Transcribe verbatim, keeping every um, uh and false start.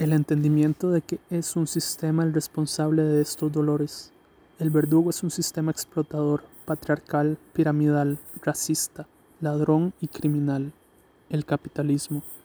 El entendimiento de que es un sistema el responsable de estos dolores. El verdugo es un sistema explotador, patriarcal, piramidal, racista, ladrón y criminal. El capitalismo.